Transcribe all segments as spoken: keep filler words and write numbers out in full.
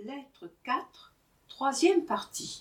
Lettre quatre, troisième partie.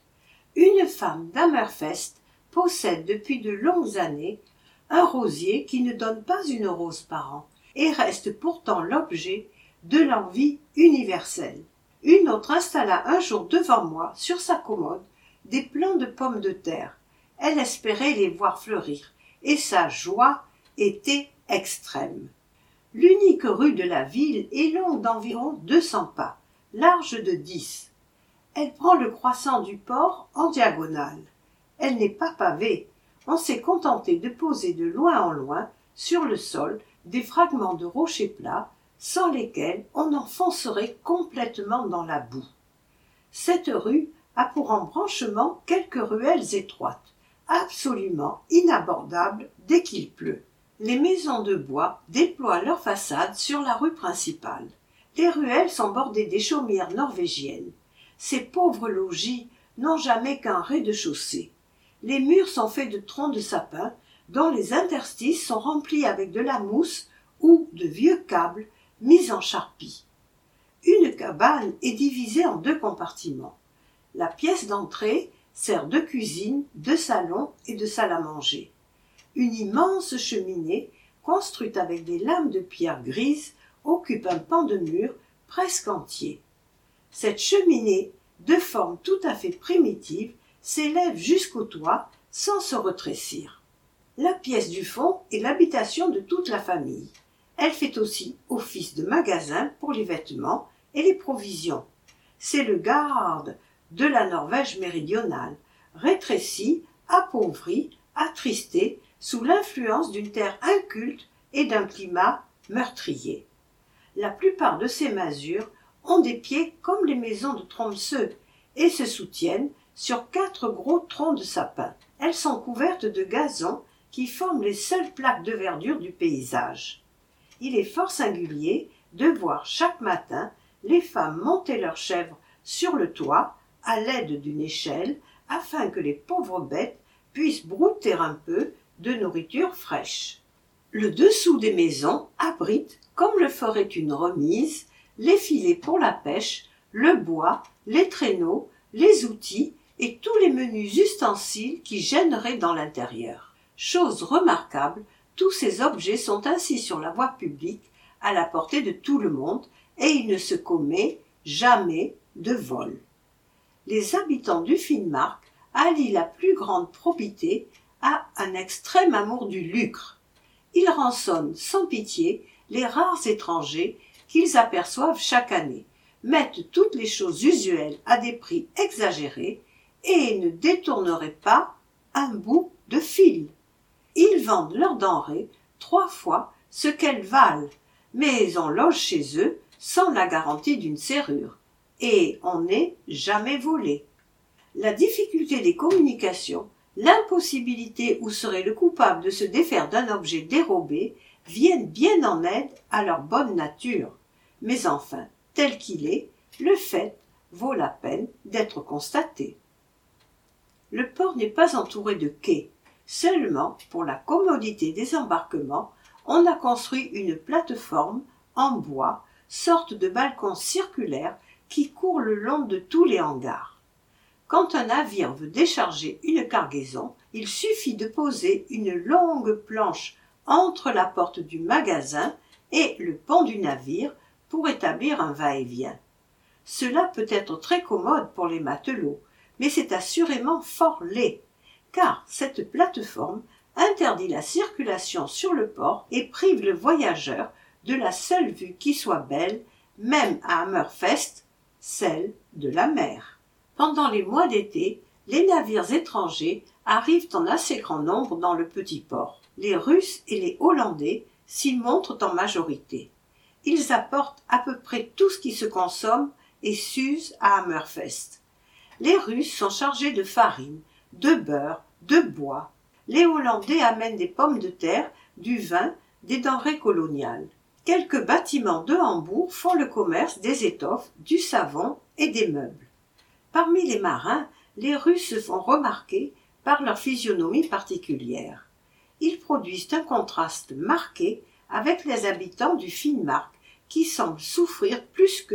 Une femme d'Hammerfest possède depuis de longues années un rosier qui ne donne pas une rose par an et reste pourtant l'objet de l'envie universelle. Une autre installa un jour devant moi, sur sa commode, des plants de pommes de terre. Elle espérait les voir fleurir, et sa joie était extrême. L'unique rue de la ville est longue d'environ deux cents pas, large de dix. Elle prend le croissant du port en diagonale. Elle n'est pas pavée. On s'est contenté de poser de loin en loin, sur le sol, des fragments de rochers plats, sans lesquels on enfoncerait complètement dans la boue. Cette rue a pour embranchement quelques ruelles étroites, absolument inabordables dès qu'il pleut. Les maisons de bois déploient leurs façades sur la rue principale. Les ruelles sont bordées des chaumières norvégiennes. Ces pauvres logis n'ont jamais qu'un rez-de-chaussée. Les murs sont faits de troncs de sapin, dont les interstices sont remplis avec de la mousse ou de vieux câbles mis en charpie. Une cabane est divisée en deux compartiments. La pièce d'entrée sert de cuisine, de salon et de salle à manger. Une immense cheminée, construite avec des lames de pierre grises, occupe un pan de mur presque entier. Cette cheminée, de forme tout à fait primitive, s'élève jusqu'au toit sans se rétrécir. La pièce du fond est l'habitation de toute la famille. Elle fait aussi office de magasin pour les vêtements et les provisions. C'est le garde de la Norvège méridionale, rétréci, appauvri, attristé, sous l'influence d'une terre inculte et d'un climat meurtrier. La plupart de ces masures ont des pieds comme les maisons de Tromsø et se soutiennent sur quatre gros troncs de sapin. Elles sont couvertes de gazon qui forment les seules plaques de verdure du paysage. Il est fort singulier de voir chaque matin les femmes monter leurs chèvres sur le toit à l'aide d'une échelle afin que les pauvres bêtes puissent brouter un peu de nourriture fraîche. Le dessous des maisons abrite, comme le ferait une remise, les filets pour la pêche, le bois, les traîneaux, les outils et tous les menus ustensiles qui gêneraient dans l'intérieur. Chose remarquable, tous ces objets sont ainsi sur la voie publique, à la portée de tout le monde, et il ne se commet jamais de vol. Les habitants du Finnmark allient la plus grande probité à un extrême amour du lucre. Ils rançonnent sans pitié les rares étrangers qu'ils aperçoivent chaque année, mettent toutes les choses usuelles à des prix exagérés et ne détourneraient pas un bout de fil. Ils vendent leurs denrées trois fois ce qu'elles valent, mais on loge chez eux sans la garantie d'une serrure, et on n'est jamais volé. La difficulté des communications, l'impossibilité où serait le coupable de se défaire d'un objet dérobé viennent bien en aide à leur bonne nature. Mais enfin, tel qu'il est, le fait vaut la peine d'être constaté. Le port n'est pas entouré de quais. Seulement, pour la commodité des embarquements, on a construit une plateforme en bois, sorte de balcon circulaire qui court le long de tous les hangars. Quand un navire veut décharger une cargaison, il suffit de poser une longue planche entre la porte du magasin et le pont du navire pour établir un va-et-vient. Cela peut être très commode pour les matelots, mais c'est assurément fort laid, car cette plateforme interdit la circulation sur le port et prive le voyageur de la seule vue qui soit belle, même à Hammerfest, celle de la mer. Pendant les mois d'été, les navires étrangers arrivent en assez grand nombre dans le petit port. Les Russes et les Hollandais s'y montrent en majorité. Ils apportent à peu près tout ce qui se consomme et s'use à Hammerfest. Les Russes sont chargés de farine, de beurre, de bois. Les Hollandais amènent des pommes de terre, du vin, des denrées coloniales. Quelques bâtiments de Hambourg font le commerce des étoffes, du savon et des meubles. Parmi les marins, les Russes se font remarquer par leur physionomie particulière. Ils produisent un contraste marqué avec les habitants du Finnmark qui semblent souffrir plus qu'eux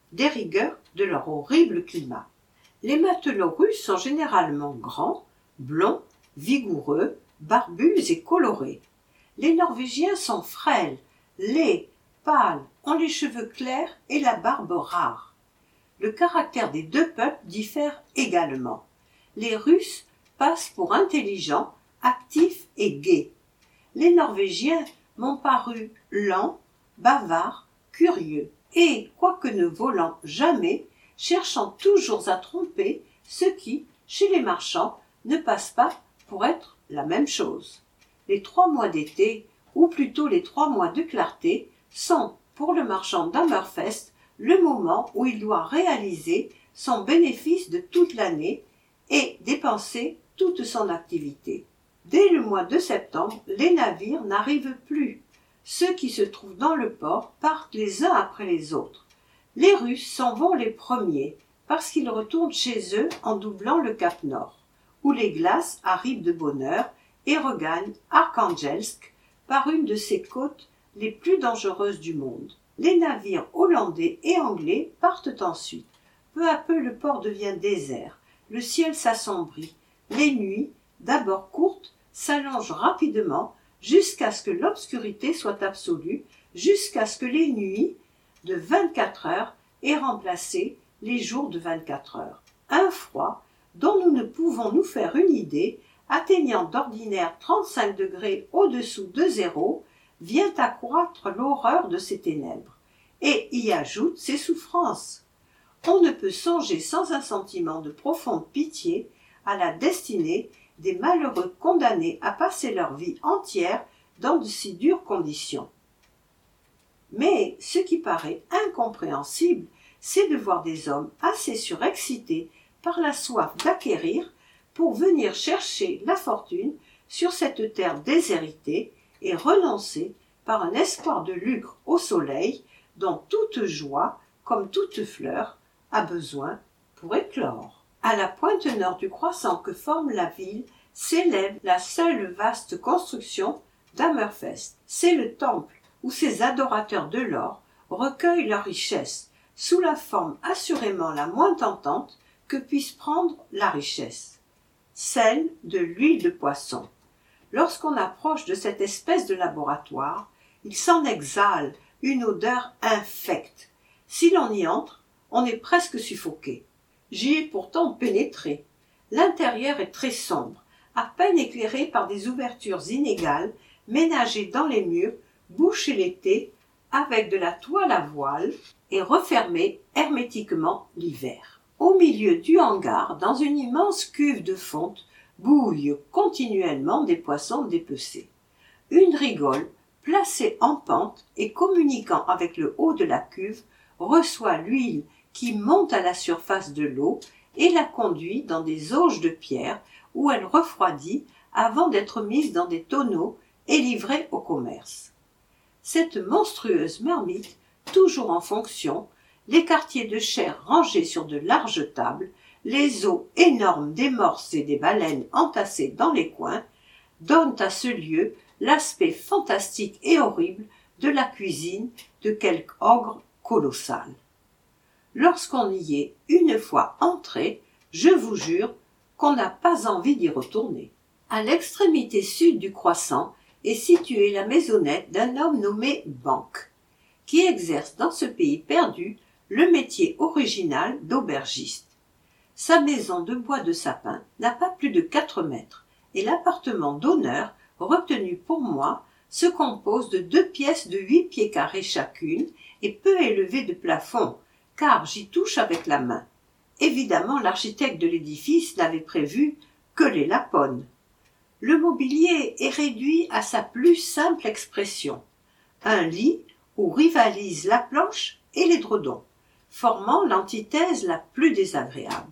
des rigueurs de leur horrible climat. Les matelots russes sont généralement grands, blonds, vigoureux, barbus et colorés. Les Norvégiens sont frêles, laids, pâles, ont les cheveux clairs et la barbe rare. Le caractère des deux peuples diffère également. Les Russes passent pour intelligents, actifs et gais. Les Norvégiens m'ont paru lents, bavards, curieux, et, quoique ne volant jamais, cherchant toujours à tromper ceux qui, chez les marchands, ne passent pas pour être la même chose. Les trois mois d'été, ou plutôt les trois mois de clarté, sont, pour le marchand d'Hammerfest, le moment où il doit réaliser son bénéfice de toute l'année et dépenser toute son activité. Dès le mois de septembre, les navires n'arrivent plus. Ceux qui se trouvent dans le port partent les uns après les autres. Les Russes s'en vont les premiers, parce qu'ils retournent chez eux en doublant le cap Nord, où les glaces arrivent de bonne heure et regagnent Arkhangelsk par une de ces côtes les plus dangereuses du monde. Les navires hollandais et anglais partent ensuite. Peu à peu le port devient désert, le ciel s'assombrit, les nuits, d'abord courtes, s'allongent rapidement jusqu'à ce que l'obscurité soit absolue, jusqu'à ce que les nuits de vingt-quatre heures aient remplacé les jours de vingt-quatre heures. Un froid dont nous ne pouvons nous faire une idée, atteignant d'ordinaire trente-cinq degrés au-dessous de zéro, vient accroître l'horreur de ces ténèbres, et y ajoute ses souffrances. On ne peut songer sans un sentiment de profonde pitié à la destinée des malheureux condamnés à passer leur vie entière dans de si dures conditions. Mais ce qui paraît incompréhensible, c'est de voir des hommes assez surexcités par la soif d'acquérir pour venir chercher la fortune sur cette terre déshéritée et renoncer par un espoir de lucre au soleil dont toute joie, comme toute fleur, a besoin pour éclore. À la pointe nord du croissant que forme la ville s'élève la seule vaste construction d'Hammerfest. C'est le temple où ces adorateurs de l'or recueillent leur richesse, sous la forme assurément la moins tentante que puisse prendre la richesse, celle de l'huile de poisson. Lorsqu'on approche de cette espèce de laboratoire, il s'en exhale une odeur infecte. Si l'on y entre, on est presque suffoqué. J'y ai pourtant pénétré. L'intérieur est très sombre, à peine éclairé par des ouvertures inégales, ménagées dans les murs, bouchées l'été, avec de la toile à voile, et refermées hermétiquement l'hiver. Au milieu du hangar, dans une immense cuve de fonte, bouillent continuellement des poissons dépecés. Une rigole, placée en pente et communiquant avec le haut de la cuve, reçoit l'huile qui monte à la surface de l'eau et la conduit dans des auges de pierre où elle refroidit avant d'être mise dans des tonneaux et livrée au commerce. Cette monstrueuse marmite, toujours en fonction, les quartiers de chair rangés sur de larges tables, les os énormes des morses et des baleines entassés dans les coins, donnent à ce lieu l'aspect fantastique et horrible de la cuisine de quelque ogre colossal. Lorsqu'on y est une fois entré, je vous jure qu'on n'a pas envie d'y retourner. À l'extrémité sud du croissant est située la maisonnette d'un homme nommé Bank, qui exerce dans ce pays perdu le métier original d'aubergiste. Sa maison de bois de sapin n'a pas plus de quatre mètres, et l'appartement d'honneur, retenu pour moi, se compose de deux pièces de huit pieds carrés chacune et peu élevées de plafond, car j'y touche avec la main. Évidemment, l'architecte de l'édifice n'avait prévu que les lapones. Le mobilier est réduit à sa plus simple expression. Un lit où rivalisent la planche et l'édredon, formant l'antithèse la plus désagréable.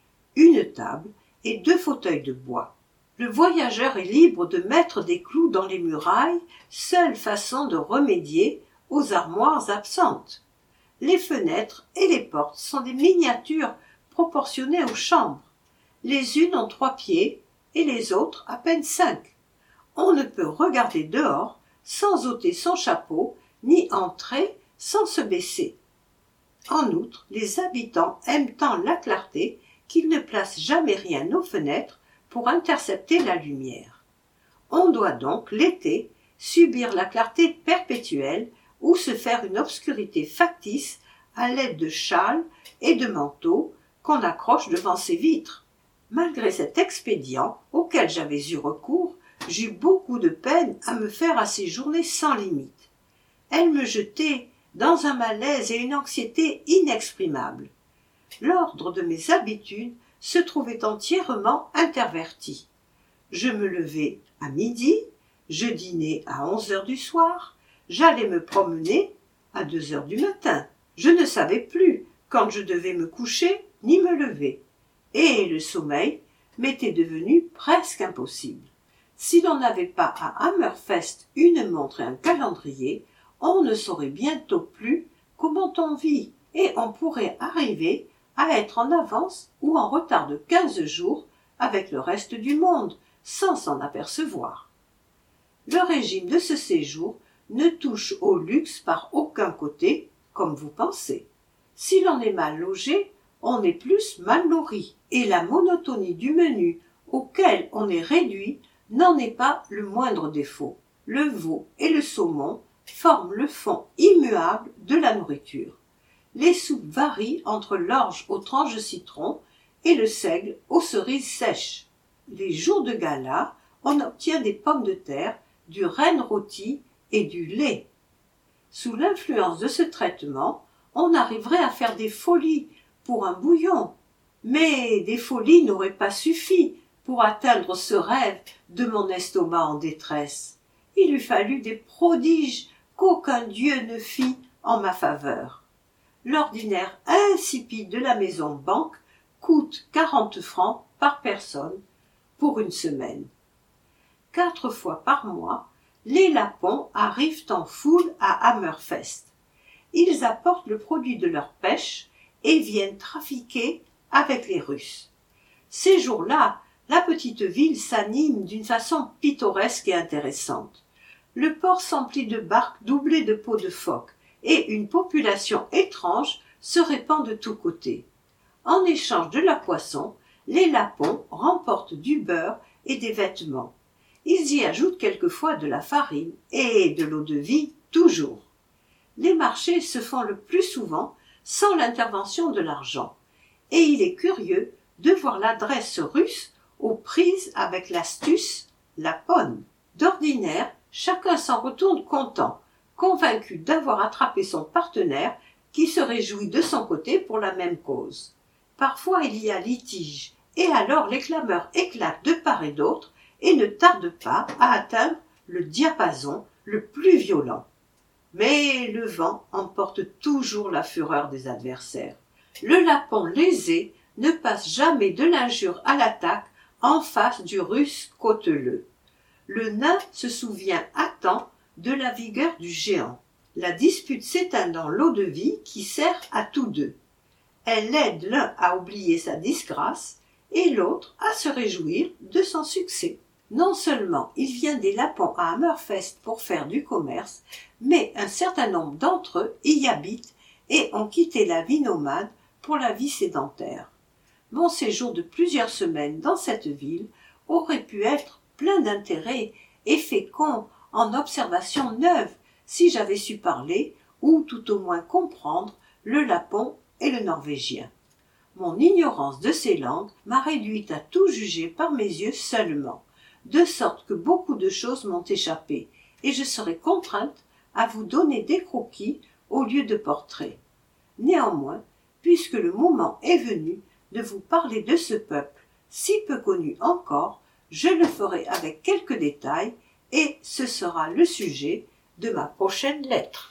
Une table et deux fauteuils de bois. Le voyageur est libre de mettre des clous dans les murailles, seule façon de remédier aux armoires absentes. Les fenêtres et les portes sont des miniatures proportionnées aux chambres. Les unes ont trois pieds et les autres à peine cinq. On ne peut regarder dehors sans ôter son chapeau, ni entrer sans se baisser. En outre, les habitants aiment tant la clarté qu'ils ne placent jamais rien aux fenêtres pour intercepter la lumière. On doit donc, l'été, subir la clarté perpétuelle ou se faire une obscurité factice à l'aide de châles et de manteaux qu'on accroche devant ses vitres. Malgré cet expédient auquel j'avais eu recours, j'eus beaucoup de peine à me faire à ces journées sans limite. Elles me jetaient dans un malaise et une anxiété inexprimables. L'ordre de mes habitudes se trouvait entièrement interverti. Je me levais à midi, je dînais à onze heures du soir, j'allais me promener à deux heures du matin. Je ne savais plus quand je devais me coucher ni me lever, et le sommeil m'était devenu presque impossible. Si l'on n'avait pas à Hammerfest une montre et un calendrier, on ne saurait bientôt plus comment on vit, et on pourrait arriver à être en avance ou en retard de quinze jours avec le reste du monde, sans s'en apercevoir. Le régime de ce séjour ne touche au luxe par aucun côté, comme vous pensez. Si l'on est mal logé, on est plus mal nourri, et la monotonie du menu auquel on est réduit n'en est pas le moindre défaut. Le veau et le saumon forment le fond immuable de la nourriture. Les soupes varient entre l'orge aux tranches de citron et le seigle aux cerises sèches. Les jours de gala, on obtient des pommes de terre, du renne rôti et du lait. Sous l'influence de ce traitement, on arriverait à faire des folies pour un bouillon. Mais des folies n'auraient pas suffi pour atteindre ce rêve de mon estomac en détresse. Il eût fallu des prodiges qu'aucun dieu ne fit en ma faveur. L'ordinaire insipide de la maison banque coûte quarante francs par personne pour une semaine. Quatre fois par mois, les Lapons arrivent en foule à Hammerfest. Ils apportent le produit de leur pêche et viennent trafiquer avec les Russes. Ces jours-là, la petite ville s'anime d'une façon pittoresque et intéressante. Le port s'emplit de barques doublées de peaux de phoque, et une population étrange se répand de tous côtés. En échange de la poisson, les Lapons remportent du beurre et des vêtements. Ils y ajoutent quelquefois de la farine et de l'eau-de-vie toujours. Les marchés se font le plus souvent sans l'intervention de l'argent, et il est curieux de voir l'adresse russe aux prises avec l'astuce lapone. D'ordinaire, chacun s'en retourne content, convaincu d'avoir attrapé son partenaire qui se réjouit de son côté pour la même cause. Parfois il y a litige, et alors les clameurs éclatent de part et d'autre et ne tardent pas à atteindre le diapason le plus violent. Mais le vent emporte toujours la fureur des adversaires. Le Lapon lésé ne passe jamais de l'injure à l'attaque en face du Russe cauteleux. Le nain se souvient à temps de la vigueur du géant. La dispute s'éteint dans l'eau-de-vie qui sert à tous deux. Elle aide l'un à oublier sa disgrâce et l'autre à se réjouir de son succès. Non seulement il vient des Lapons à Hammerfest pour faire du commerce, mais un certain nombre d'entre eux y habitent et ont quitté la vie nomade pour la vie sédentaire. Mon séjour de plusieurs semaines dans cette ville aurait pu être plein d'intérêt et fécond en observations neuves si j'avais su parler, ou tout au moins comprendre, le lapon et le norvégien. Mon ignorance de ces langues m'a réduite à tout juger par mes yeux seulement, de sorte que beaucoup de choses m'ont échappé, et je serai contrainte à vous donner des croquis au lieu de portraits. Néanmoins, puisque le moment est venu de vous parler de ce peuple, si peu connu encore, je le ferai avec quelques détails, et ce sera le sujet de ma prochaine lettre.